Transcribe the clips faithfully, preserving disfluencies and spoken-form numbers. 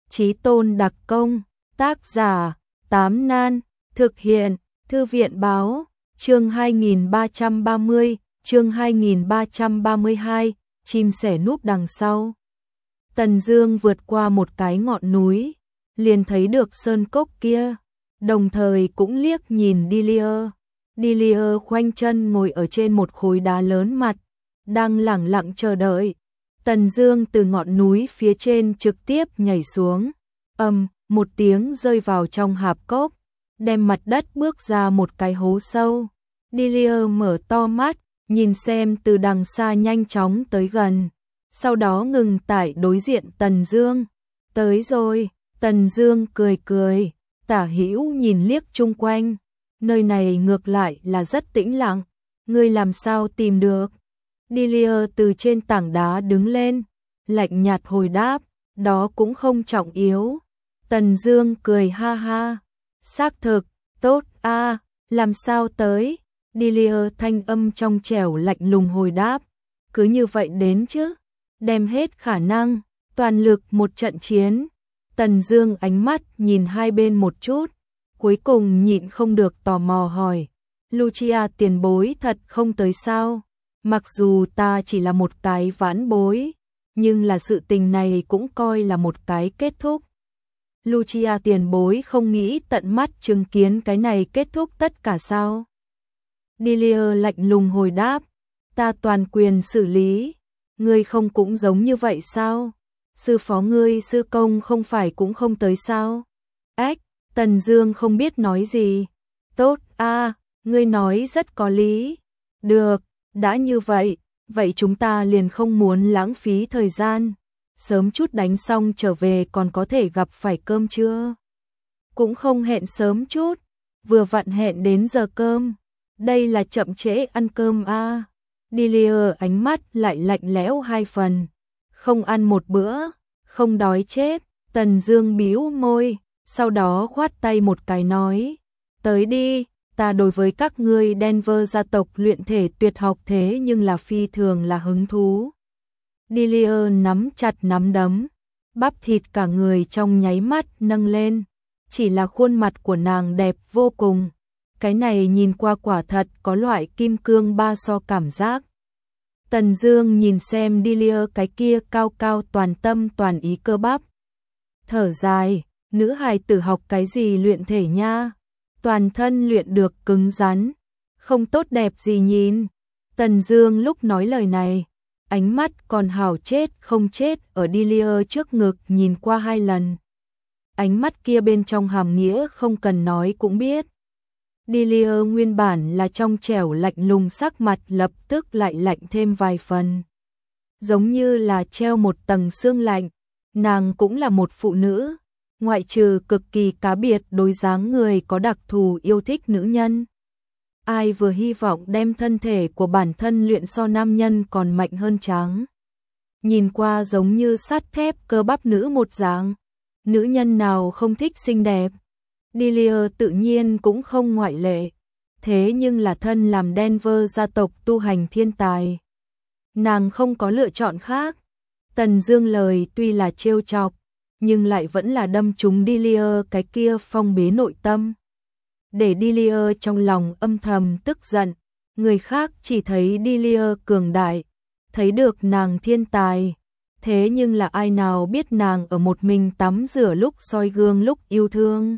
Chí tôn đặc công, tác giả, Tám Nan, thực hiện, Thư viện báo, chương hai nghìn ba trăm ba mươi, chương hai nghìn ba trăm ba mươi hai, chim sẻ núp đằng sau. Tần Dương vượt qua một cái ngọn núi, liền thấy được sơn cốc kia, đồng thời cũng liếc nhìn Delia. Delia khoanh chân ngồi ở trên một khối đá lớn mặt, đang lẳng lặng chờ đợi. Tần Dương từ ngọn núi phía trên trực tiếp nhảy xuống, ầm, một tiếng rơi vào trong hạp cốc, đem mặt đất bước ra một cái hố sâu. Delia mở to mắt, nhìn xem từ đằng xa nhanh chóng tới gần, sau đó ngừng tại đối diện Tần Dương. Tới rồi, Tần Dương cười cười, tả hữu nhìn liếc chung quanh, nơi này ngược lại là rất tĩnh lặng, ngươi làm sao tìm được? Delia từ trên tảng đá đứng lên, lạnh nhạt hồi đáp, đó cũng không trọng yếu. Tần Dương cười ha ha, xác thực, tốt a, làm sao tới? Delia thanh âm trong trẻo lạnh lùng hồi đáp, cứ như vậy đến chứ, đem hết khả năng, toàn lực một trận chiến. Tần Dương ánh mắt nhìn hai bên một chút, cuối cùng nhịn không được tò mò hỏi, Lucia tiền bối thật không tới sao? Mặc dù ta chỉ là một cái vãn bối, nhưng là sự tình này cũng coi là một cái kết thúc. Lucia tiền bối không nghĩ tận mắt chứng kiến cái này kết thúc tất cả sao? Delia lạnh lùng hồi đáp, ta toàn quyền xử lý, ngươi không cũng giống như vậy sao? Sư phó ngươi sư công không phải cũng không tới sao? Ách, Tần Dương không biết nói gì. Tốt a, ngươi nói rất có lý. Được, đã như vậy, vậy chúng ta liền không muốn lãng phí thời gian, sớm chút đánh xong trở về còn có thể gặp phải cơm trưa. Cũng không hẹn sớm chút, vừa vặn hẹn đến giờ cơm. Đây là chậm trễ ăn cơm a. À. Delia ánh mắt lại lạnh lẽo hai phần. Không ăn một bữa, không đói chết. Tần Dương bĩu môi, sau đó khoát tay một cái nói, tới đi, ta đối với các ngươi Denver gia tộc luyện thể tuyệt học thế nhưng là phi thường là hứng thú. Delia nắm chặt nắm đấm, bắp thịt cả người trong nháy mắt nâng lên, chỉ là khuôn mặt của nàng đẹp vô cùng. Cái này nhìn qua quả thật có loại kim cương ba so cảm giác. Tần Dương nhìn xem Delia cái kia cao cao toàn tâm toàn ý cơ bắp, thở dài, nữ hài tử học cái gì luyện thể nha, toàn thân luyện được cứng rắn, không tốt đẹp gì nhìn. Tần Dương lúc nói lời này, ánh mắt còn hảo chết không chết ở Delia trước ngực nhìn qua hai lần. Ánh mắt kia bên trong hàm nghĩa không cần nói cũng biết. Delia nguyên bản là trong trẻo lạnh lùng, sắc mặt lập tức lại lạnh thêm vài phần, giống như là treo một tầng sương lạnh. Nàng cũng là một phụ nữ, ngoại trừ cực kỳ cá biệt đối dáng người có đặc thù yêu thích nữ nhân. Ai vừa hy vọng đem thân thể của bản thân luyện so nam nhân còn mạnh hơn trắng. Nhìn qua giống như sắt thép cơ bắp nữ một dáng. Nữ nhân nào không thích xinh đẹp? Delia tự nhiên cũng không ngoại lệ. Thế nhưng là thân làm Denver gia tộc tu hành thiên tài, nàng không có lựa chọn khác. Tần Dương lời tuy là trêu chọc, nhưng lại vẫn là đâm trúng Delia cái kia phong bế nội tâm, để Delia trong lòng âm thầm tức giận. Người khác chỉ thấy Delia cường đại, thấy được nàng thiên tài, thế nhưng là ai nào biết nàng ở một mình tắm rửa lúc soi gương lúc yêu thương.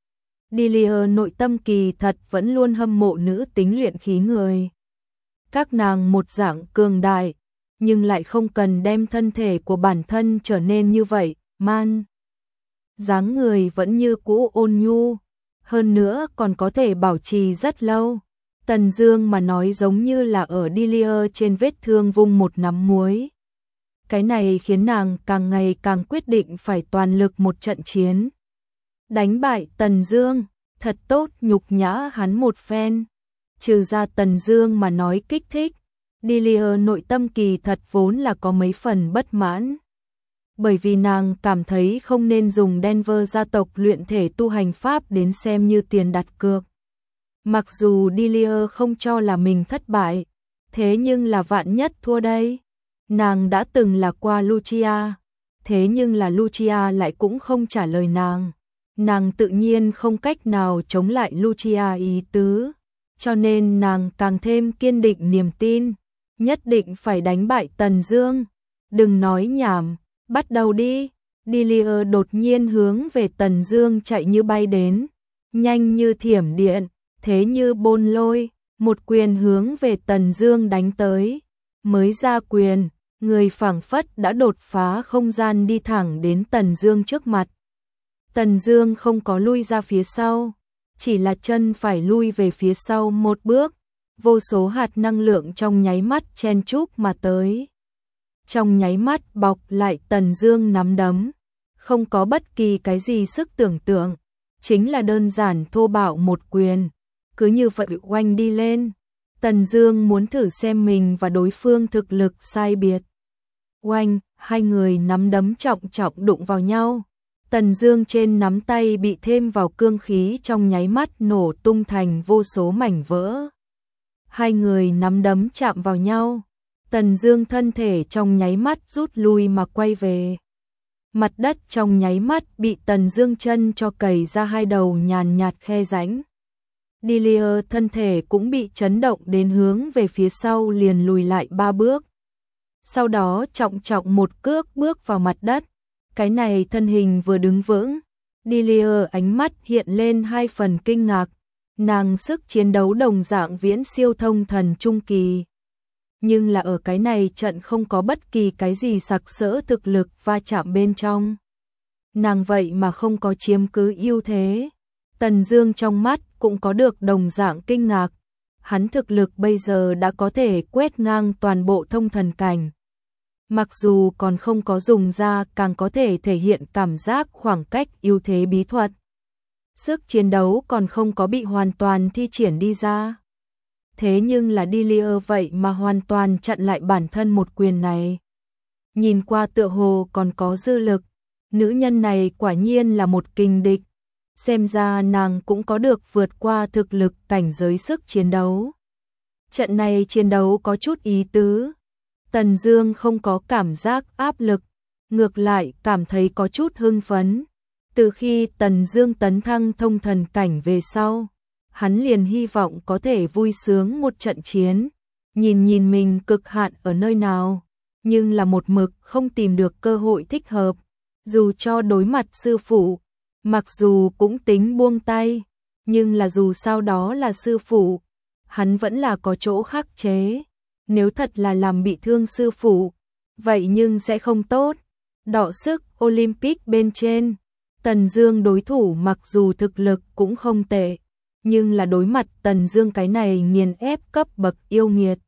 Delia nội tâm kỳ thật vẫn luôn hâm mộ nữ tính luyện khí người. Các nàng một dạng cường đại, nhưng lại không cần đem thân thể của bản thân trở nên như vậy, man. Dáng người vẫn như cũ ôn nhu, hơn nữa còn có thể bảo trì rất lâu. Tần Dương mà nói giống như là ở Delia trên vết thương vung một nắm muối. Cái này khiến nàng càng ngày càng quyết định phải toàn lực một trận chiến, đánh bại Tần Dương, thật tốt nhục nhã hắn một phen. Trừ ra Tần Dương mà nói kích thích, Delia nội tâm kỳ thật vốn là có mấy phần bất mãn. Bởi vì nàng cảm thấy không nên dùng Denver gia tộc luyện thể tu hành pháp đến xem như tiền đặt cược. Mặc dù Delia không cho là mình thất bại, thế nhưng là vạn nhất thua đây. Nàng đã từng là qua Lucia, thế nhưng là Lucia lại cũng không trả lời nàng. Nàng tự nhiên không cách nào chống lại Lucia ý tứ, cho nên nàng càng thêm kiên định niềm tin, nhất định phải đánh bại Tần Dương. Đừng nói nhảm, bắt đầu đi. Delia đột nhiên hướng về Tần Dương chạy như bay đến, nhanh như thiểm điện, thế như bôn lôi, một quyền hướng về Tần Dương đánh tới. Mới ra quyền, người phảng phất đã đột phá không gian đi thẳng đến Tần Dương trước mặt. Tần Dương không có lui ra phía sau, chỉ là chân phải lui về phía sau một bước, vô số hạt năng lượng trong nháy mắt chen chúc mà tới. Trong nháy mắt bọc lại Tần Dương nắm đấm, không có bất kỳ cái gì sức tưởng tượng, chính là đơn giản thô bạo một quyền, cứ như vậy oanh đi lên. Tần Dương muốn thử xem mình và đối phương thực lực sai biệt. Oanh, hai người nắm đấm trọng trọng đụng vào nhau. Tần Dương trên nắm tay bị thêm vào cương khí trong nháy mắt nổ tung thành vô số mảnh vỡ. Hai người nắm đấm chạm vào nhau, Tần Dương thân thể trong nháy mắt rút lui mà quay về. Mặt đất trong nháy mắt bị Tần Dương chân cho cày ra hai đầu nhàn nhạt khe rãnh. Delia thân thể cũng bị chấn động đến hướng về phía sau liền lùi lại ba bước. Sau đó trọng trọng một cước bước vào mặt đất. Cái này thân hình vừa đứng vững, Delia ánh mắt hiện lên hai phần kinh ngạc, nàng sức chiến đấu đồng dạng viễn siêu thông thần trung kỳ. Nhưng là ở cái này trận không có bất kỳ cái gì sặc sỡ thực lực va chạm bên trong. Nàng vậy mà không có chiếm cứ ưu thế. Tần Dương trong mắt cũng có được đồng dạng kinh ngạc, hắn thực lực bây giờ đã có thể quét ngang toàn bộ thông thần cảnh. Mặc dù còn không có dùng ra càng có thể thể hiện cảm giác khoảng cách ưu thế bí thuật. Sức chiến đấu còn không có bị hoàn toàn thi triển đi ra. Thế nhưng là Delia vậy mà hoàn toàn chặn lại bản thân một quyền này. Nhìn qua tựa hồ còn có dư lực, nữ nhân này quả nhiên là một kình địch. Xem ra nàng cũng có được vượt qua thực lực cảnh giới sức chiến đấu. Trận này chiến đấu có chút ý tứ. Tần Dương không có cảm giác áp lực, ngược lại cảm thấy có chút hưng phấn. Từ khi Tần Dương tấn thăng thông thần cảnh về sau, hắn liền hy vọng có thể vui sướng một trận chiến, nhìn nhìn mình cực hạn ở nơi nào, nhưng là một mực không tìm được cơ hội thích hợp. Dù cho đối mặt sư phụ, mặc dù cũng tính buông tay, nhưng là dù sao đó là sư phụ, hắn vẫn là có chỗ khắc chế. Nếu thật là làm bị thương sư phụ, vậy nhưng sẽ không tốt. Đọ sức Olympic bên trên, Tần Dương đối thủ mặc dù thực lực cũng không tệ, nhưng là đối mặt Tần Dương cái này nghiền ép cấp bậc yêu nghiệt.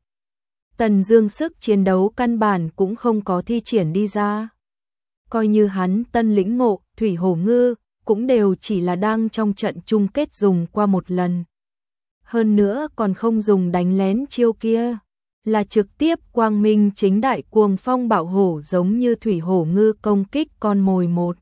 Tần Dương sức chiến đấu căn bản cũng không có thi triển đi ra. Coi như hắn tân lĩnh ngộ Thủy Hổ Ngư, cũng đều chỉ là đang trong trận chung kết dùng qua một lần. Hơn nữa còn không dùng đánh lén chiêu kia, là trực tiếp quang minh chính đại cuồng phong bạo hổ giống như Thủy Hổ Ngư công kích con mồi một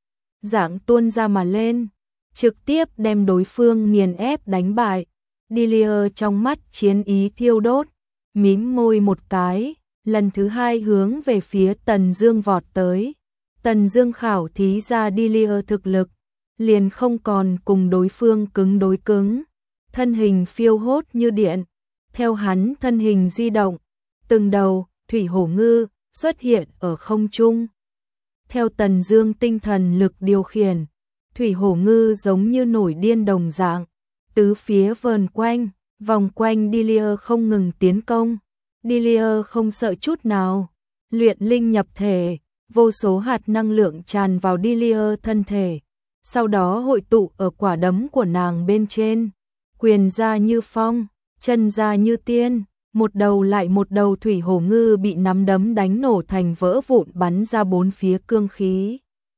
dạng tuôn ra mà lên, trực tiếp đem đối phương nghiền ép đánh bại. Delia trong mắt chiến ý thiêu đốt, mím môi một cái, lần thứ hai hướng về phía Tần Dương vọt tới. Tần Dương khảo thí ra Delia thực lực, liền không còn cùng đối phương cứng đối cứng, thân hình phiêu hốt như điện. Theo hắn thân hình di động, từng đầu Thủy Hổ Ngư xuất hiện ở không trung. Theo Tần Dương tinh thần lực điều khiển, Thủy Hổ Ngư giống như nổi điên đồng dạng, tứ phía vờn quanh, vòng quanh Delia không ngừng tiến công. Delia không sợ chút nào, luyện linh nhập thể, vô số hạt năng lượng tràn vào Delia thân thể, sau đó hội tụ ở quả đấm của nàng bên trên, quyền ra như phong, chân ra như tiên, một đầu lại một đầu Thủy Hổ Ngư bị nắm đấm đánh nổ thành vỡ vụn bắn ra bốn phía cương khí.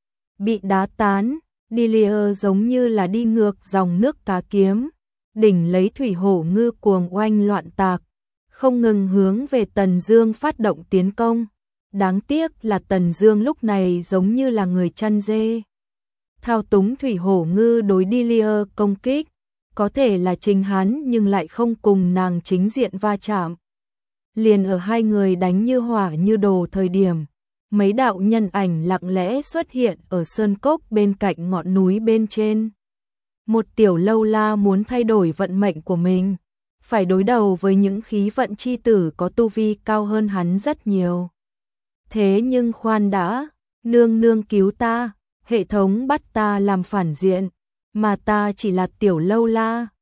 Bị đá tán, Delia giống như là đi ngược dòng nước cá kiếm, đỉnh lấy Thủy Hổ Ngư cuồng oanh loạn tạc, không ngừng hướng về Tần Dương phát động tiến công. Đáng tiếc là Tần Dương lúc này giống như là người chăn dê, thao túng Thủy Hổ Ngư đối Delia công kích. Có thể là chính hắn nhưng lại không cùng nàng chính diện va chạm. Liền ở hai người đánh như hỏa như đồ thời điểm, mấy đạo nhân ảnh lặng lẽ xuất hiện ở sơn cốc bên cạnh ngọn núi bên trên. Một tiểu lâu la muốn thay đổi vận mệnh của mình, phải đối đầu với những khí vận chi tử có tu vi cao hơn hắn rất nhiều. Thế nhưng khoan đã, nương nương cứu ta, hệ thống bắt ta làm phản diện, mà ta chỉ là tiểu lâu la,